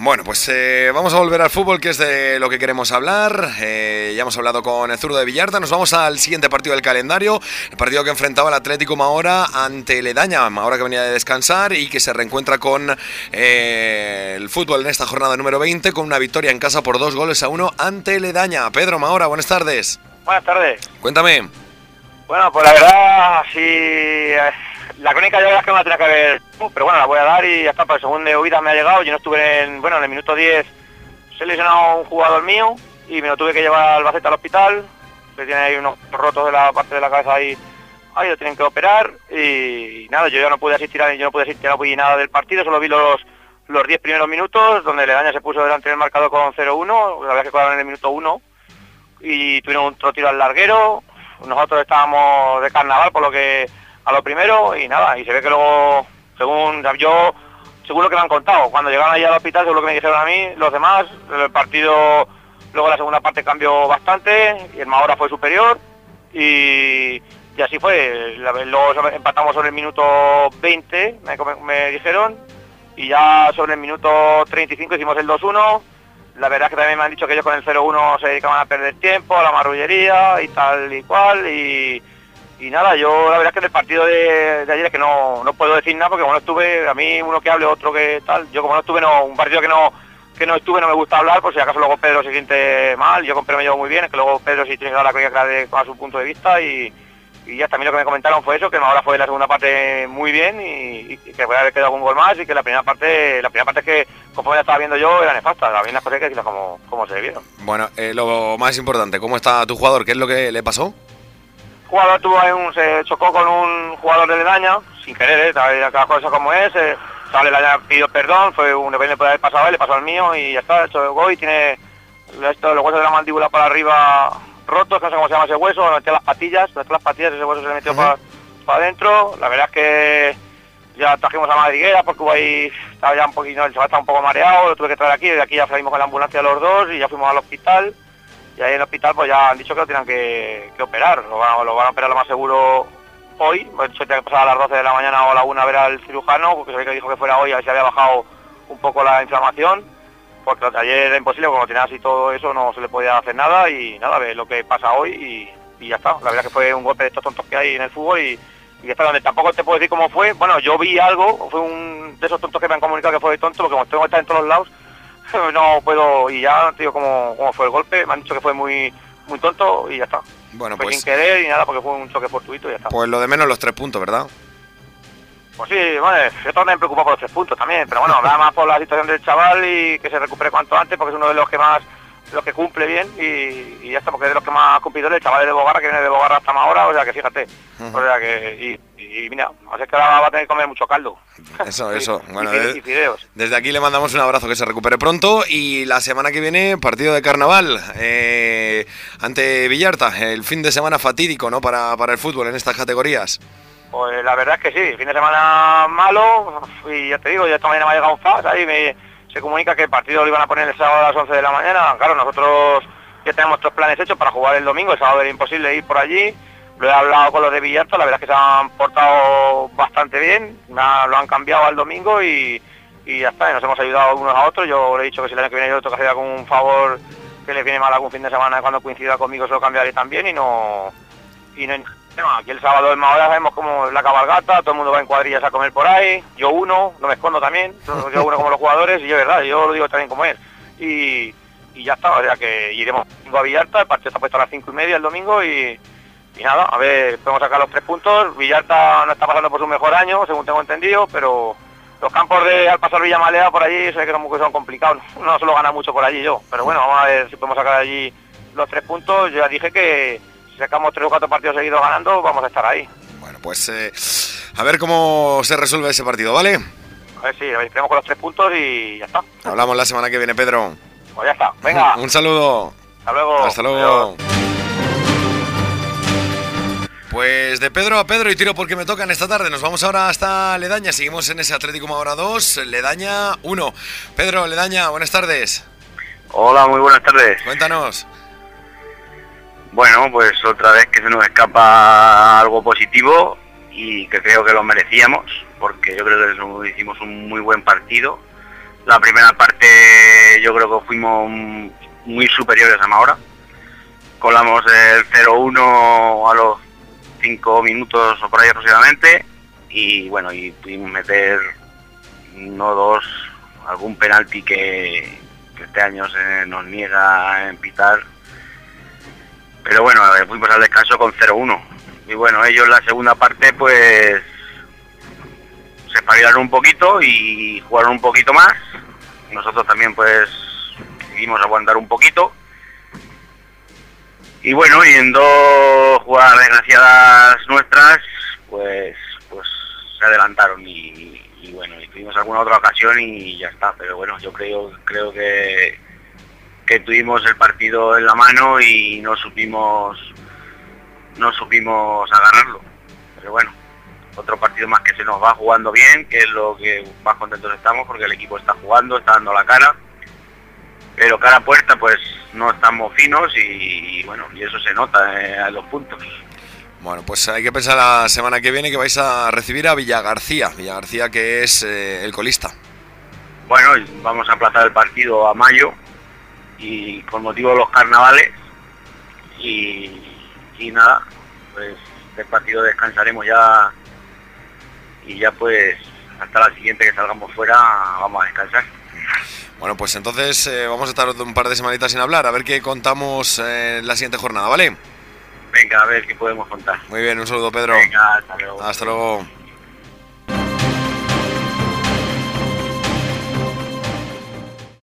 Bueno, pues vamos a volver al fútbol, que es de lo que queremos hablar. Ya hemos hablado con el zurdo de Villarta. Nos vamos al siguiente partido del calendario, el partido que enfrentaba el Atlético Mahora ante Ledaña. Mahora, que venía de descansar y que se reencuentra con el fútbol en esta jornada número 20 con una victoria en casa por 2-1 ante Ledaña. Pedro Mahora, buenas tardes. Buenas tardes. Cuéntame. Bueno, pues la verdad, sí, la crónica ya es que me la tenía que ver, pero bueno, la voy a dar y ya está, pues según de oídas me ha llegado. Yo no estuve en el minuto 10 se lesionó un jugador mío y me lo tuve que llevar al Albacete al hospital, que tiene ahí unos rotos de la parte de la cabeza ahí lo tienen que operar y nada, yo ya no pude asistir, no vi nada del partido, solo vi los 10 primeros minutos, donde Ledaña se puso delante del marcador con 0-1, la verdad que jugaron en el minuto 1 y tuvieron otro tiro al larguero. Nosotros estábamos de carnaval por lo que a lo primero y nada, y se ve que luego, según lo que me han contado, cuando llegaron allá al hospital, según lo que me dijeron a mí, los demás, el partido, luego la segunda parte cambió bastante y el Mahora fue superior y así fue. Luego empatamos sobre el minuto 20, me dijeron, y ya sobre el minuto 35 hicimos el 2-1. La verdad es que también me han dicho que ellos con el 0-1 se dedicaban a perder tiempo, a la marrullería y tal y cual, y nada, yo la verdad es que en el partido de ayer es que no puedo decir nada, porque como no estuve, a mí uno que hable, otro que tal, yo como no estuve, un partido que no estuve no me gusta hablar, por si acaso luego Pedro se siente mal, yo con Pedro me llevo muy bien, es que luego Pedro sí tiene que dar la crítica a su punto de vista y ya también lo que me comentaron fue eso, que ahora fue la segunda parte muy bien y que puede haber quedado un gol más y que la primera parte es que, como ya estaba viendo yo, era nefasta, también las cosas hay que decirlas como se vieron. Bueno, lo más importante, ¿cómo está tu jugador? ¿Qué es lo que le pasó? El jugador se chocó con un jugador de Ledaña, sin querer, cada cosa como es, Ledaña pidió perdón, fue un evento que puede haber pasado a él, le pasó al mío y ya está, hecho el gol y tiene los huesos de la mandíbula para arriba rotos, que no sé cómo se llama ese hueso, donde están las patillas, ese hueso se le metió para adentro. La verdad es que ya trajimos a Madriguera porque ahí estaba ya un poquito, el chaval estaba un poco mareado, lo tuve que traer aquí, desde aquí ya salimos con la ambulancia los dos y ya fuimos al hospital, y ahí en el hospital pues ya han dicho que lo tienen que operar, lo van a operar lo más seguro hoy, pues yo tenía que pasar a las 12 de la mañana o a la 1 a ver al cirujano, porque se ve que dijo que fuera hoy a ver si había bajado un poco la inflamación, porque ayer era imposible, como tenía así todo eso no se le podía hacer nada y nada, ve lo que pasa hoy y ya está. La verdad que fue un golpe de estos tontos que hay en el fútbol y está donde tampoco te puedo decir cómo fue. Bueno, yo vi algo, fue un de esos tontos que me han comunicado que fue tonto, porque como tengo que estar en todos los lados, no puedo, y ya te digo cómo fue el golpe, me han dicho que fue muy muy tonto y ya está. Bueno, fue pues sin querer y nada, porque fue un choque fortuito y ya está. Pues lo de menos los 3 puntos, ¿verdad? Pues sí, bueno, yo también me preocupo por los 3 puntos también, pero bueno, nada más por la situación del chaval y que se recupere cuanto antes, porque es uno de los que cumple bien y ya está, porque es de los que más cumplidores, el chaval de Bogarra, que viene de Bogarra hasta ahora, o sea que fíjate, o sea que, y mira, así es que ahora va a tener que comer mucho caldo. Eso, bueno, y fideos. Desde aquí le mandamos un abrazo, que se recupere pronto, y la semana que viene, partido de carnaval, ante Villarta, el fin de semana fatídico, ¿no?, para el fútbol en estas categorías. Pues la verdad es que sí, fin de semana malo, y ya te digo, ya esta mañana me ha llegado un fax, ahí se comunica que el partido lo iban a poner el sábado a las 11 de la mañana. Claro, nosotros ya tenemos nuestros planes hechos para jugar el domingo, el sábado era imposible ir por allí. Lo he hablado con los de Villarta, la verdad es que se han portado bastante bien, lo han cambiado al domingo y ya está, y nos hemos ayudado unos a otros. Yo le he dicho que si el año que viene yo tengo que hacer algún favor que les viene mal algún fin de semana cuando coincida conmigo, se lo cambiaré también y no aquí el sábado en Mahora sabemos como la cabalgata, todo el mundo va en cuadrillas a comer por ahí, yo no me escondo también, yo uno como los jugadores y yo verdad, yo lo digo también como es y ya está, o sea que iremos a Villarta, el partido está puesto a las 5:30 el domingo y nada, a ver, podemos sacar los 3 puntos. Villarta no está pasando por su mejor año, según tengo entendido, pero los campos de al pasar Villamalea por allí sé que son complicados, no suelo ganar mucho por allí yo, pero bueno, vamos a ver si podemos sacar allí los 3 puntos. Yo ya dije que si sacamos 3 o 4 partidos seguidos ganando, vamos a estar ahí. Bueno, pues a ver cómo se resuelve ese partido, ¿vale? A ver si esperemos con los 3 puntos y ya está. Hablamos la semana que viene, Pedro. Pues ya está, venga. Un saludo. Hasta luego. Hasta luego. Adiós. Pues de Pedro a Pedro y tiro porque me tocan esta tarde. Nos vamos ahora hasta Ledaña. Seguimos en ese Atlético Mahora 2, Ledaña 1. Pedro, Ledaña, buenas tardes. Hola, muy buenas tardes. Cuéntanos. Bueno, pues otra vez que se nos escapa algo positivo y que creo que lo merecíamos, porque yo creo que hicimos un muy buen partido. La primera parte yo creo que fuimos muy superiores a Mahora. Colamos el 0-1 a los 5 minutos o por ahí aproximadamente, y bueno, y pudimos meter 1-2, algún penalti que este año se nos niega en pitar, pero bueno, fuimos al descanso con 0-1, y bueno, ellos en la segunda parte pues se espabilaron un poquito y jugaron un poquito más. Nosotros también pues decidimos aguantar un poquito, y bueno, y en 2 jugadas desgraciadas nuestras pues se adelantaron, y bueno, y tuvimos alguna otra ocasión y ya está. Pero bueno, yo creo que tuvimos el partido en la mano y no supimos agarrarlo. Pero bueno, otro partido más que se nos va jugando bien, que es lo que más contentos estamos, porque el equipo está jugando, está dando la cara, pero cara a puerta pues no estamos finos, y bueno, y eso se nota en los puntos. Bueno, pues hay que pensar la semana que viene que vais a recibir a Villagarcía que es el colista. Bueno, vamos a aplazar el partido a mayo, y con motivo de los carnavales, y nada, pues este partido descansaremos ya, y ya pues hasta la siguiente que salgamos fuera vamos a descansar. Bueno, pues entonces vamos a estar un par de semanitas sin hablar, a ver qué contamos en la siguiente jornada, ¿vale? Venga, a ver qué podemos contar. Muy bien, un saludo, Pedro. Venga, hasta luego. Hasta luego.